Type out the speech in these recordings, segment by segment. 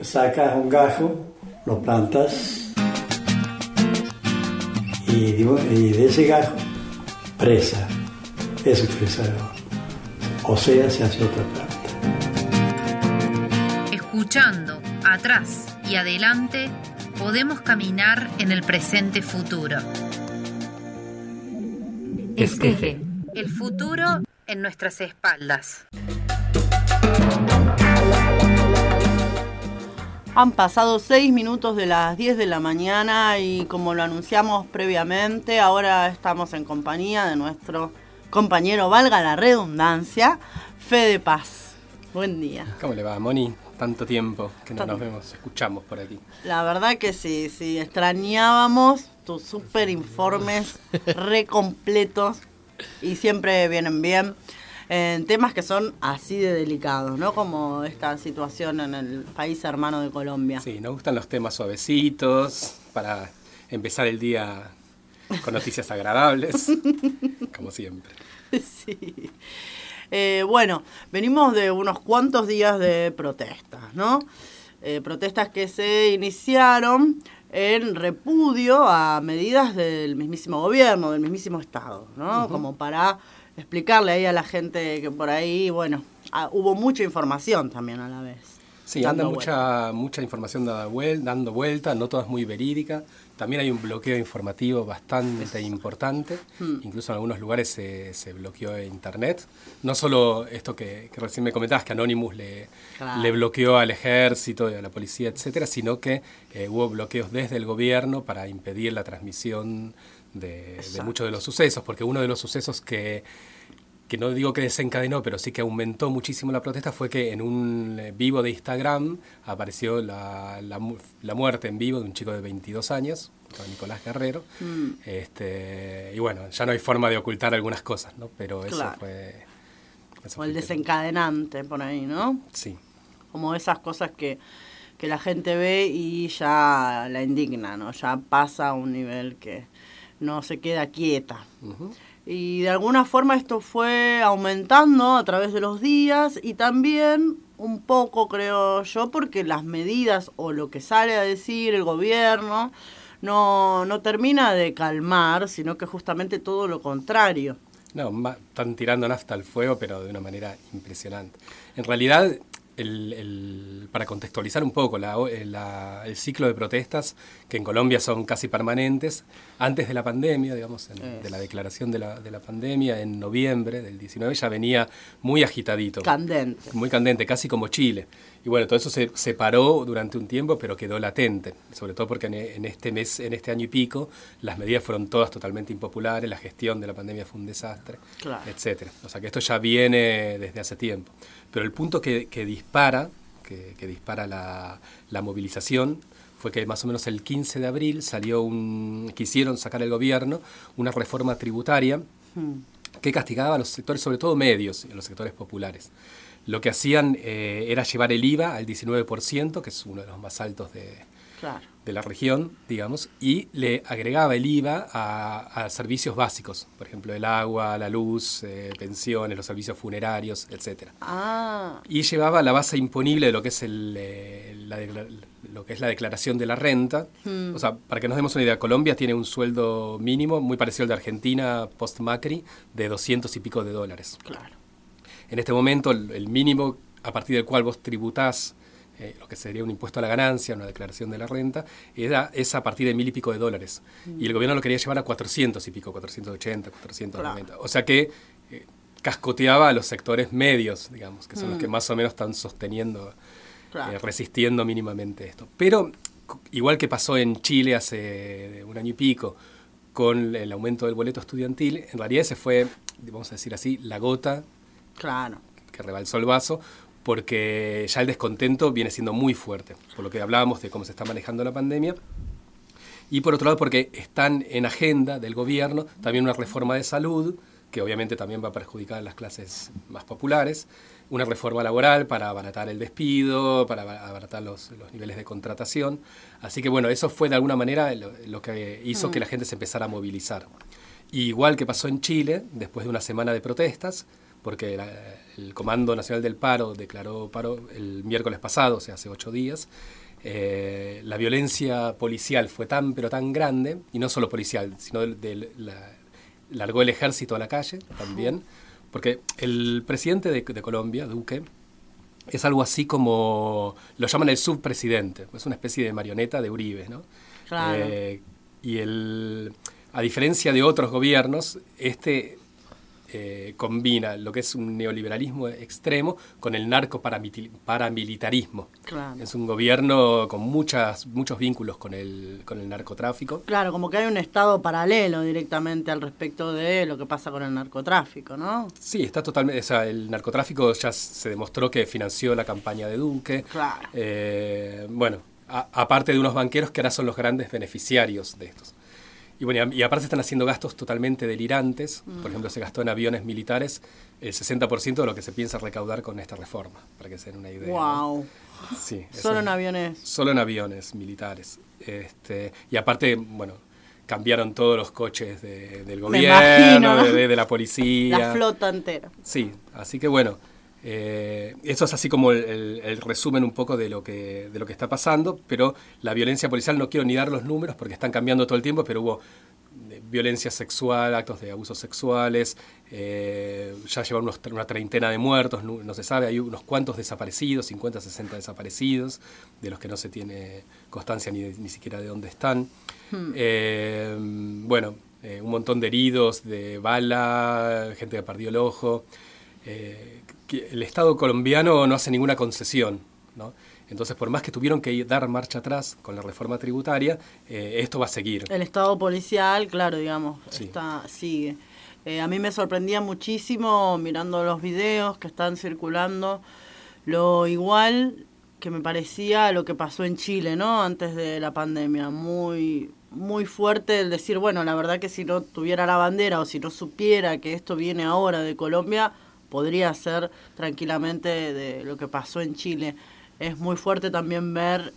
sacas un gajo, lo plantas y de ese gajo, presa. Eso es presa. O sea, se hace otra planta. Escuchando atrás y adelante, podemos caminar en el presente futuro. Esqueje. El futuro en nuestras espaldas. Han pasado 6 minutos de las 10 de la mañana y como lo anunciamos previamente, ahora estamos en compañía de nuestro compañero, valga la redundancia, Fede Paz. Buen día. ¿Cómo le va, Moni? Tanto tiempo que no nos vemos, escuchamos por aquí. La verdad que sí, extrañábamos tus super informes re completos y siempre vienen bien en temas que son así de delicados, ¿no? Como esta situación en el país hermano de Colombia. Sí, nos gustan los temas suavecitos para empezar el día con noticias agradables, como siempre. Sí. Bueno, venimos de unos cuantos días de protestas, ¿no? Protestas que se iniciaron en repudio a medidas del mismísimo gobierno, del mismísimo Estado, ¿no? Uh-huh. Como para explicarle ahí a la gente que por ahí, bueno, hubo mucha información también a la vez. Sí, anda mucha información dando vuelta, no toda es muy verídica. También hay un bloqueo informativo bastante importante. Incluso en algunos lugares se bloqueó internet. No solo esto que recién me comentabas, que Anonymous le bloqueó al ejército y a la policía, etcétera, sino que hubo bloqueos desde el gobierno para impedir la transmisión de muchos de los sucesos, porque uno de los sucesos que no digo que desencadenó, pero sí que aumentó muchísimo la protesta, fue que en un vivo de Instagram apareció la muerte en vivo de un chico de 22 años, Nicolás Guerrero. Y bueno, ya no hay forma de ocultar algunas cosas, ¿no? Pero eso fue... O el desencadenante por ahí, ¿no? Sí. Como esas cosas que la gente ve y ya la indigna, ¿no? Ya pasa a un nivel que no se queda quieta. Uh-huh. Y de alguna forma esto fue aumentando a través de los días y también un poco, creo yo, porque las medidas o lo que sale a decir el gobierno no termina de calmar, sino que justamente todo lo contrario. No, están tirando nafta al fuego, pero de una manera impresionante. En realidad, para contextualizar un poco el ciclo de protestas, que en Colombia son casi permanentes, antes de la pandemia, digamos, de la declaración de la pandemia, en noviembre del 19, ya venía muy agitadito. Candente. Muy candente, casi como Chile. Y bueno, todo eso se paró durante un tiempo, pero quedó latente, sobre todo porque en este año y pico, las medidas fueron todas totalmente impopulares, la gestión de la pandemia fue un desastre, etcétera. O sea que esto ya viene desde hace tiempo. Pero el punto que dispara la movilización fue que más o menos el 15 de abril quisieron sacar el gobierno una reforma tributaria que castigaba a los sectores, sobre todo medios, y a los sectores populares. Lo que hacían era llevar el IVA al 19%, que es uno de los más altos de la región, digamos, y le agregaba el IVA a servicios básicos, por ejemplo, el agua, la luz, pensiones, los servicios funerarios, etc. Y llevaba la base imponible de lo que es la declaración de la renta. O sea, para que nos demos una idea, Colombia tiene un sueldo mínimo muy parecido al de Argentina post-Macri de $200 y pico. Claro. En este momento, el mínimo a partir del cual vos tributás lo que sería un impuesto a la ganancia, una declaración de la renta, es a partir de $1,000 y pico. Y el gobierno lo quería llevar a 400 y pico, 480, 490. O sea que cascoteaba a los sectores medios, digamos, que son los que más o menos están sosteniendo, resistiendo mínimamente esto. Pero, igual que pasó en Chile hace un año y pico, con el aumento del boleto estudiantil, en realidad ese fue, vamos a decir así, la gota que rebalsó el vaso, porque ya el descontento viene siendo muy fuerte, por lo que hablábamos de cómo se está manejando la pandemia, y por otro lado porque están en agenda del gobierno también una reforma de salud, que obviamente también va a perjudicar a las clases más populares, una reforma laboral para abaratar el despido, para abaratar los niveles de contratación. Así que bueno, eso fue de alguna manera lo que hizo que la gente se empezara a movilizar. Y igual que pasó en Chile, después de una semana de protestas, porque el Comando Nacional del Paro declaró paro el miércoles pasado, o sea, hace 8 días. La violencia policial fue pero tan grande, y no solo policial, sino largó el ejército a la calle también, porque el presidente de Colombia, Duque, es algo así como, lo llaman el subpresidente, es una especie de marioneta de Uribe, ¿no? Claro. Y a diferencia de otros gobiernos, combina lo que es un neoliberalismo extremo con el paramilitarismo. Claro. Es un gobierno con muchos vínculos con el narcotráfico. Claro, como que hay un estado paralelo directamente al respecto de lo que pasa con el narcotráfico, ¿no? Sí, está totalmente. O sea, el narcotráfico ya se demostró que financió la campaña de Duque. Claro. Bueno, aparte de unos banqueros que ahora son los grandes beneficiarios de estos. Y bueno, y aparte están haciendo gastos totalmente delirantes. Por ejemplo, se gastó en aviones militares el 60% de lo que se piensa recaudar con esta reforma, para que se den una idea. Wow. ¿No? Sí, Solo en aviones. Solo en aviones militares. Y aparte, bueno, cambiaron todos los coches del gobierno, de la policía. La flota entera. Sí, así que bueno, eso es así como el resumen un poco de lo que está pasando, pero la violencia policial no quiero ni dar los números porque están cambiando todo el tiempo, pero hubo violencia sexual, actos de abusos sexuales, ya llevan una treintena de muertos, no se sabe, hay unos cuantos desaparecidos, 50, 60 desaparecidos, de los que no se tiene constancia ni siquiera de dónde están. Bueno, un montón de heridos, de bala, gente que perdió el ojo. Que el Estado colombiano no hace ninguna concesión, ¿no? Entonces, por más que tuvieron que dar marcha atrás con la reforma tributaria, esto va a seguir. El Estado policial, claro, digamos, sí. Sigue. A mí me sorprendía muchísimo mirando los videos que están circulando, lo igual que me parecía lo que pasó en Chile, ¿no? Antes de la pandemia, muy muy fuerte el decir, bueno, la verdad que si no tuviera la bandera o si no supiera que esto viene ahora de Colombia, podría ser tranquilamente de lo que pasó en Chile. Es muy fuerte también ver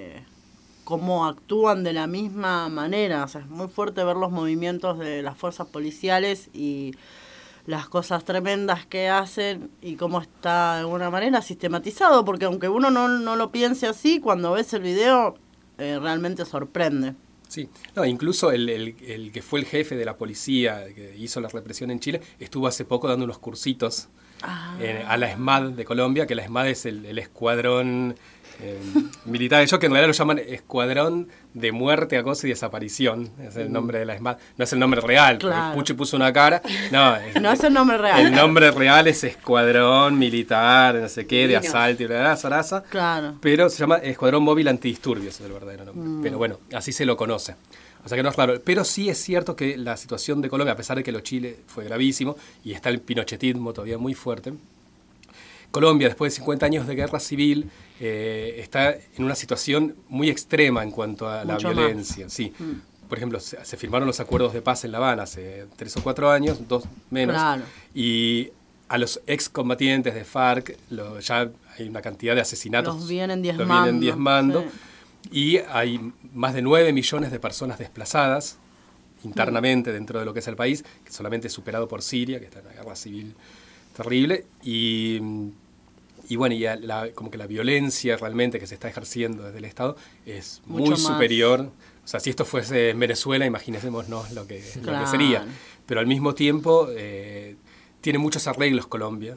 cómo actúan de la misma manera. O sea, es muy fuerte ver los movimientos de las fuerzas policiales y las cosas tremendas que hacen y cómo está de alguna manera sistematizado, porque aunque uno no lo piense así, cuando ves el video realmente sorprende. Sí, no, incluso el que fue el jefe de la policía que hizo la represión en Chile estuvo hace poco dando unos cursitos a la ESMAD de Colombia, que la ESMAD es el escuadrón militar, ellos que en realidad lo llaman Escuadrón de Muerte, Acoso y Desaparición, es el nombre de la ESMAD, no es el nombre real, claro. Puchi puso una cara, no es el nombre real. El nombre real es Escuadrón Militar, no sé qué, de asalto y zaraza, claro. Pero se llama Escuadrón Móvil Antidisturbios, es el verdadero nombre, pero bueno, así se lo conoce. O sea que no es raro, pero sí es cierto que la situación de Colombia, a pesar de que lo Chile fue gravísimo y está el pinochetismo todavía muy fuerte, Colombia, después de 50 años de guerra civil, está en una situación muy extrema en cuanto a la violencia. Sí. Por ejemplo, se firmaron los acuerdos de paz en La Habana hace 3 o 4 años, 2 menos, claro. Y a los excombatientes de FARC ya hay una cantidad de asesinatos. Los vienen diezmando. Sí. Y hay más de 9 millones de personas desplazadas internamente dentro de lo que es el país, que solamente es superado por Siria, que está en una guerra civil terrible, y bueno, como que la violencia realmente que se está ejerciendo desde el Estado es muy superior. O sea, si esto fuese en Venezuela, imaginémonos lo que sería. Pero al mismo tiempo tiene muchos arreglos Colombia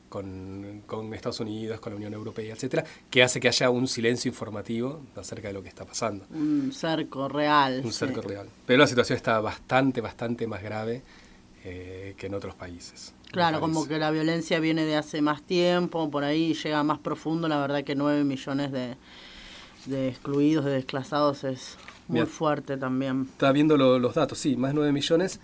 con Estados Unidos, con la Unión Europea, etcétera, que hace que haya un silencio informativo acerca de lo que está pasando. Un cerco real. Cerco real. Pero la situación está bastante más grave que en otros países. Claro, como que la violencia viene de hace más tiempo, por ahí llega más profundo. La verdad que 9 millones de excluidos, de desplazados es muy fuerte también. Estaba viendo los datos, sí, más de 9 millones.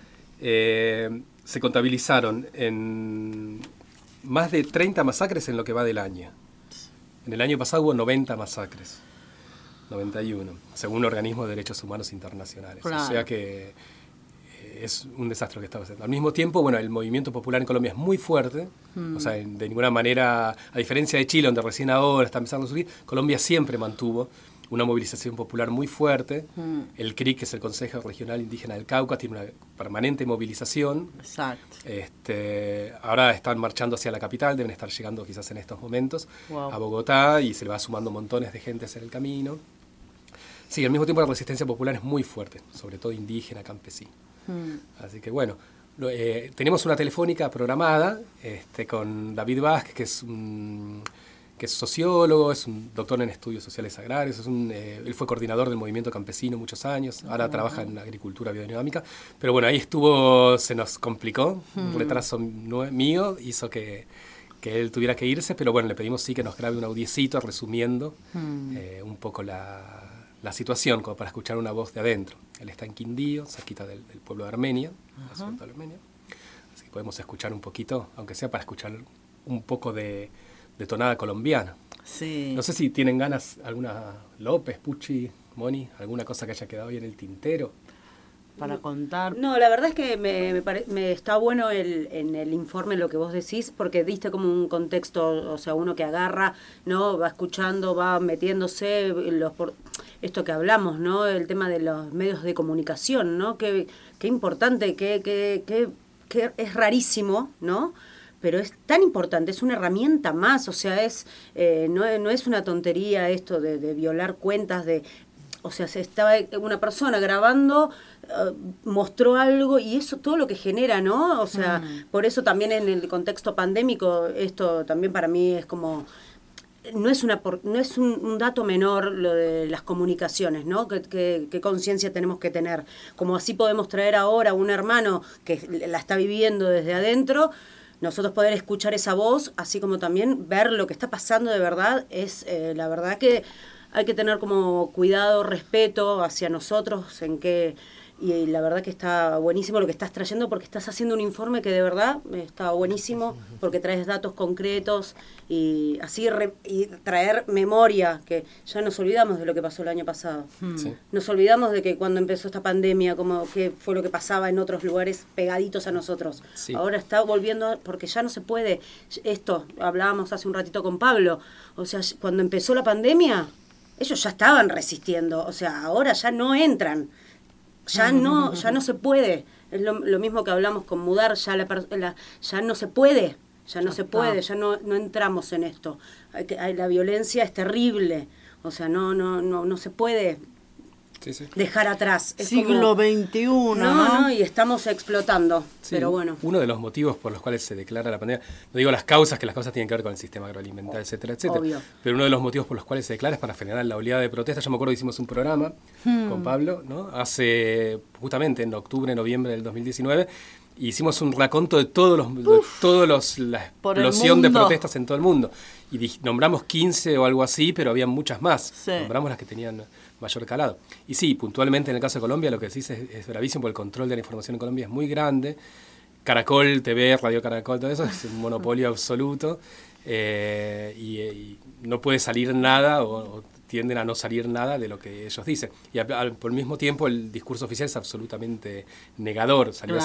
Se contabilizaron en más de 30 masacres en lo que va del año. En el año pasado hubo 90 masacres, 91, según organismos de derechos humanos internacionales. Claro. O sea que es un desastre lo que está pasando. Al mismo tiempo, bueno, el movimiento popular en Colombia es muy fuerte, o sea, de ninguna manera, a diferencia de Chile, donde recién ahora está empezando a subir, Colombia siempre mantuvo una movilización popular muy fuerte. El CRIC, que es el Consejo Regional Indígena del Cauca, tiene una permanente movilización. Exacto. Ahora están marchando hacia la capital, deben estar llegando quizás en estos momentos a Bogotá, y se le va sumando montones de gente hacia el camino. Sí, al mismo tiempo la resistencia popular es muy fuerte, sobre todo indígena, campesina. Así que bueno, tenemos una telefónica programada con David Vázquez, que es sociólogo, es un doctor en estudios sociales agrarios, él fue coordinador del movimiento campesino muchos años, ahora trabaja en agricultura biodinámica, pero bueno, ahí se nos complicó, un retraso mío hizo que él tuviera que irse, pero bueno, le pedimos sí que nos grabe un audiecito resumiendo un poco la situación, como para escuchar una voz de adentro. Él está en Quindío, cerquita del pueblo de Armenia, la ciudad de Armenia, así que podemos escuchar un poquito, aunque sea para escuchar un poco de tonada colombiana. Sí. No sé si tienen ganas, alguna López, Pucci, Moni, alguna cosa que haya quedado ahí en el tintero para contar. No, la verdad es que me está bueno en el informe lo que vos decís, porque diste como un contexto, o sea, uno que agarra, ¿no? Va escuchando, va metiéndose, esto que hablamos, ¿no? El tema de los medios de comunicación, ¿no? Qué importante, que es rarísimo, ¿no? Pero es tan importante, es una herramienta más, o sea, no es una tontería esto de violar cuentas, o sea, se estaba una persona grabando, mostró algo, y eso todo lo que genera, ¿no? O sea, por eso también en el contexto pandémico, esto también para mí es como, no es un dato menor lo de las comunicaciones, ¿no? ¿Qué conciencia tenemos que tener? Como así podemos traer ahora a un hermano que la está viviendo desde adentro, nosotros poder escuchar esa voz, así como también ver lo que está pasando de verdad, la verdad que hay que tener como cuidado, respeto hacia nosotros, y la verdad que está buenísimo lo que estás trayendo, porque estás haciendo un informe que de verdad está buenísimo, porque traes datos concretos y así y traer memoria, que ya nos olvidamos de lo que pasó el año pasado. Sí. Nos olvidamos de que cuando empezó esta pandemia, como que fue lo que pasaba en otros lugares pegaditos a nosotros. Sí. Ahora está volviendo, porque ya no se puede. Esto, hablábamos hace un ratito con Pablo, o sea, cuando empezó la pandemia, ellos ya estaban resistiendo, o sea, ahora ya no entran. Ya no se puede. Es lo mismo que hablamos con mudar, ya no se puede, ya no entramos en esto. La violencia es terrible, o sea, no se puede dejar atrás. Es siglo XXI, ¿no? Y estamos explotando, sí, pero bueno. Uno de los motivos por los cuales se declara la pandemia, no digo las causas, que las causas tienen que ver con el sistema agroalimentario, etcétera, Obvio. pero uno de los motivos por los cuales se declara es para frenar la oleada de protestas. Yo me acuerdo que hicimos un programa con Pablo, ¿no? Hace, justamente en octubre, noviembre del 2019, hicimos un raconto de la explosión de protestas en todo el mundo. Y nombramos 15 o algo así, pero había muchas más. Sí. Nombramos las que tenían mayor calado. Y sí, puntualmente en el caso de Colombia, lo que decís es bravísimo, porque el control de la información en Colombia es muy grande. Caracol TV, Radio Caracol, todo eso es un monopolio absoluto. Y no puede salir nada, o tienden a no salir nada de lo que ellos dicen. Y por el mismo tiempo el discurso oficial es absolutamente negador. Salió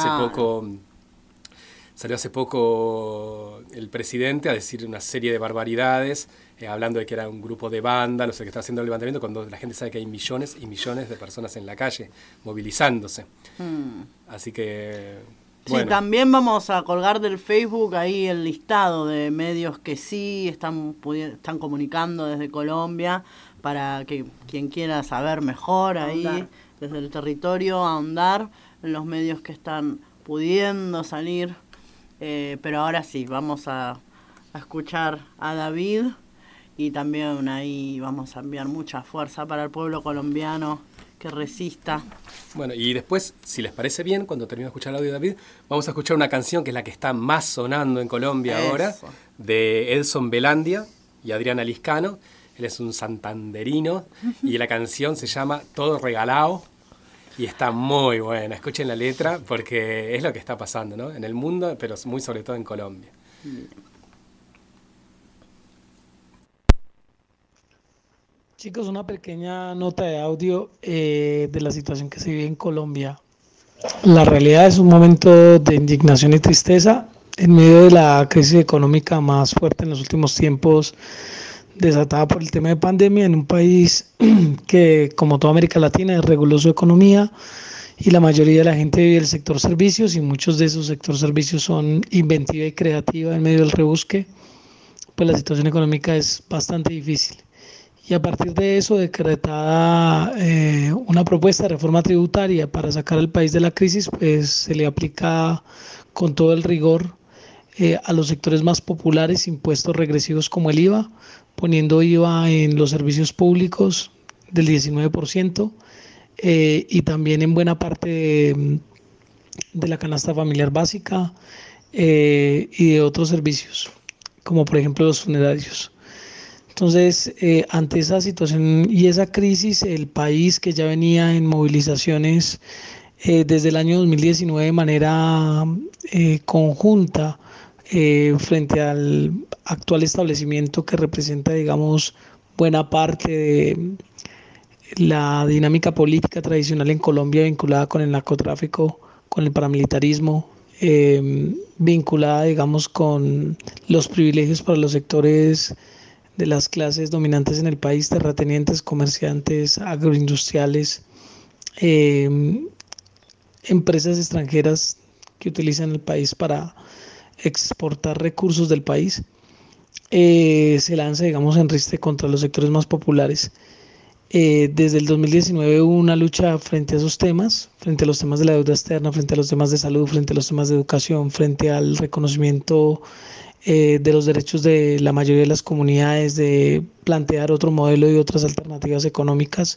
hace poco el presidente a decir una serie de barbaridades, hablando de que era un grupo de vándalos que está haciendo el levantamiento, cuando la gente sabe que hay millones y millones de personas en la calle movilizándose. Así que... bueno. Sí, también vamos a colgar del Facebook ahí el listado de medios que sí están comunicando desde Colombia, para que quien quiera saber mejor ahí, desde el territorio, ahondar en los medios que están pudiendo salir. Pero ahora sí, vamos a escuchar a David, y también ahí vamos a enviar mucha fuerza para el pueblo colombiano que resista. Bueno, y después, si les parece bien, cuando termine de escuchar el audio de David, vamos a escuchar una canción que es la que está más sonando en Colombia ahora, de Edson Belandia y Adriana Liscano. Él es un santanderino, y la canción se llama Todo Regalao, y está muy buena. Escuchen la letra, porque es lo que está pasando, ¿no? En el mundo, pero muy sobre todo en Colombia. Chicos, una pequeña nota de audio de la situación que se vive en Colombia. La realidad es un momento de indignación y tristeza en medio de la crisis económica más fuerte en los últimos tiempos desatada por el tema de pandemia en un país que, como toda América Latina, desreguló su economía y la mayoría de la gente vive del sector servicios y muchos de esos sector servicios son inventiva y creativa en medio del rebusque, pues la situación económica es bastante difícil. Y a partir de eso, decretada una propuesta de reforma tributaria para sacar al país de la crisis, pues se le aplica con todo el rigor a los sectores más populares impuestos regresivos como el IVA, poniendo IVA en los servicios públicos del 19% y también en buena parte de la canasta familiar básica y de otros servicios, como por ejemplo los funerarios. Entonces, ante esa situación y esa crisis, el país, que ya venía en movilizaciones desde el año 2019 de manera conjunta frente al actual establecimiento que representa, digamos, buena parte de la dinámica política tradicional en Colombia vinculada con el narcotráfico, con el paramilitarismo, vinculada, digamos, con los privilegios para los sectores de las clases dominantes en el país, terratenientes, comerciantes, agroindustriales, empresas extranjeras que utilizan el país para exportar recursos del país, se lanza, digamos, en riste contra los sectores más populares. Desde el 2019 hubo una lucha frente a esos temas, frente a los temas de la deuda externa, frente a los temas de salud, frente a los temas de educación, frente al reconocimiento de los derechos de la mayoría de las comunidades, de plantear otro modelo y otras alternativas económicas,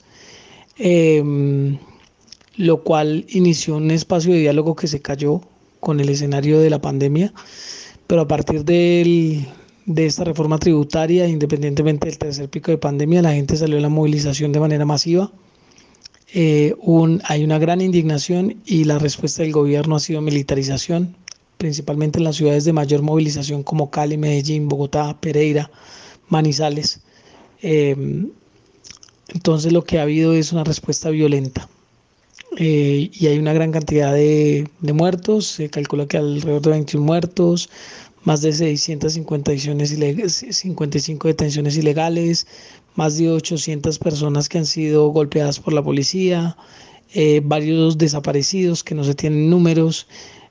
lo cual inició un espacio de diálogo que se cayó con el escenario de la pandemia, pero a partir de esta reforma tributaria, independientemente del tercer pico de pandemia, la gente salió a la movilización de manera masiva. Hay una gran indignación y la respuesta del gobierno ha sido militarización, principalmente en las ciudades de mayor movilización como Cali, Medellín, Bogotá, Pereira, Manizales. Entonces lo que ha habido es una respuesta violenta y hay una gran cantidad de muertos. Se calcula que alrededor de 21 muertos, más de 655 detenciones ilegales, más de 800 personas que han sido golpeadas por la policía, varios desaparecidos que no se tienen números,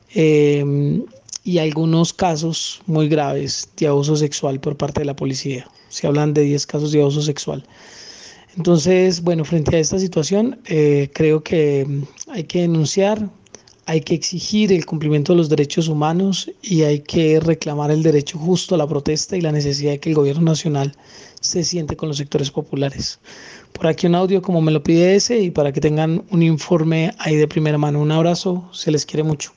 y algunos casos muy graves de abuso sexual por parte de la policía. Se hablan de 10 casos de abuso sexual. Entonces, bueno, frente a esta situación, creo que hay que denunciar, hay que exigir el cumplimiento de los derechos humanos y hay que reclamar el derecho justo a la protesta y la necesidad de que el gobierno nacional se siente con los sectores populares. Por aquí un audio como me lo pide ese y para que tengan un informe ahí de primera mano. Un abrazo, se les quiere mucho.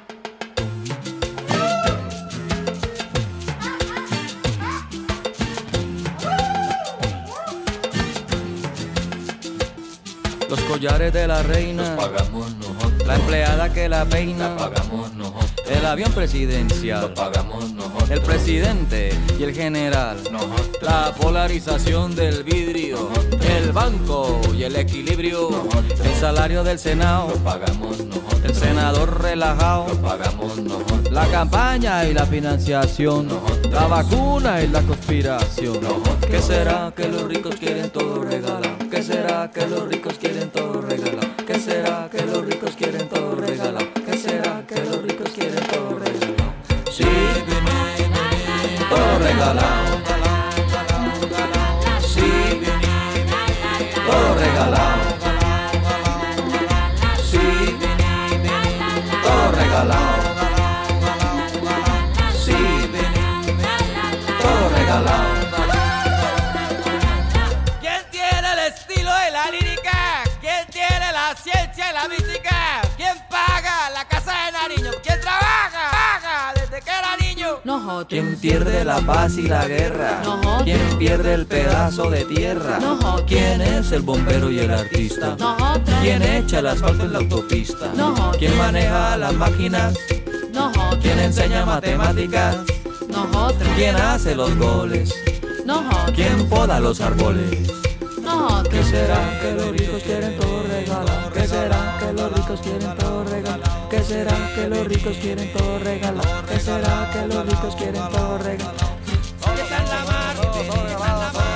Los collares de la reina los pagamos nosotros. La empleada que la peina la pagamos nosotros. El avión presidencial lo pagamos nosotros. El presidente y el general nosotros. La polarización del vidrio nosotros. El banco y el equilibrio nosotros. El salario del Senado lo pagamos nosotros. El senador relajado lo pagamos nosotros. La campaña y la financiación nosotros. La vacuna y la conspiración nosotros. ¿Qué será que los ricos quieren todo regalar? ¿Qué será que los ricos quieren todo regalar? ¿Qué será que los ricos quieren todo regalar? ¿Qué será que los ricos quieren todo regalar? Sí, todo regalado. Sí, todo regalado. Sí, todo regalado. Sí, todo regalado. Ciencia y la mística. ¿Quién paga la casa de Nariño? ¿Quién trabaja? Paga desde que era niño. Nosotros. ¿Quién pierde la paz y la guerra? Nosotros. ¿Quién pierde el pedazo de tierra? Nosotros. ¿Quién es el bombero y el artista? Nosotros. ¿Quién echa el asfalto en la autopista? Nosotros. ¿Quién maneja las máquinas? Nosotros. ¿Quién enseña matemáticas? Nosotros. ¿Quién hace los goles? Nosotros. ¿Quién poda los árboles? ¿Qué será que los ricos quieren todo regalar? ¿Qué será que los ricos quieren todo regalar? ¿Qué será que los ricos quieren todo regalar? ¿Qué será que los ricos quieren todo regalar?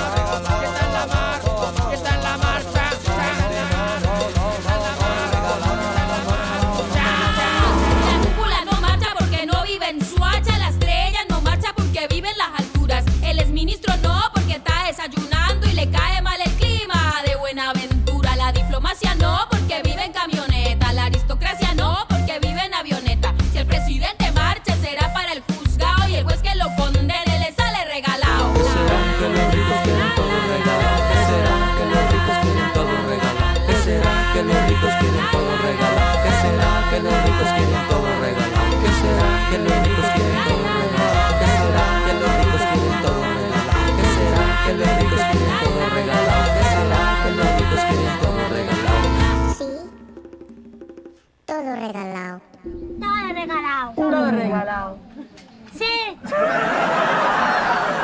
Buenaventura. La diplomacia no, porque vive en camioneta. La aristocracia no, porque vive en avioneta. Si el presidente marcha será para el juzgado y el juez que lo condene le sale regalado. ¿Qué será que los ricos quieren todo regalado? ¿Qué será que los ricos quieren todo regalado? ¿Qué será que los ricos quieren todo regalado? ¿Qué será que los ricos quieren todo regalado? ¿Qué será que los ricos quieren todo regalado? ¿Qué será que los ricos quieren todo regalado? ¿Qué será que los ricos quieren todo regalado? ¿Qué será que los ricos quieren todo regalado? Sí, todo regalado. Todo regalado. Todo regalado. Sí.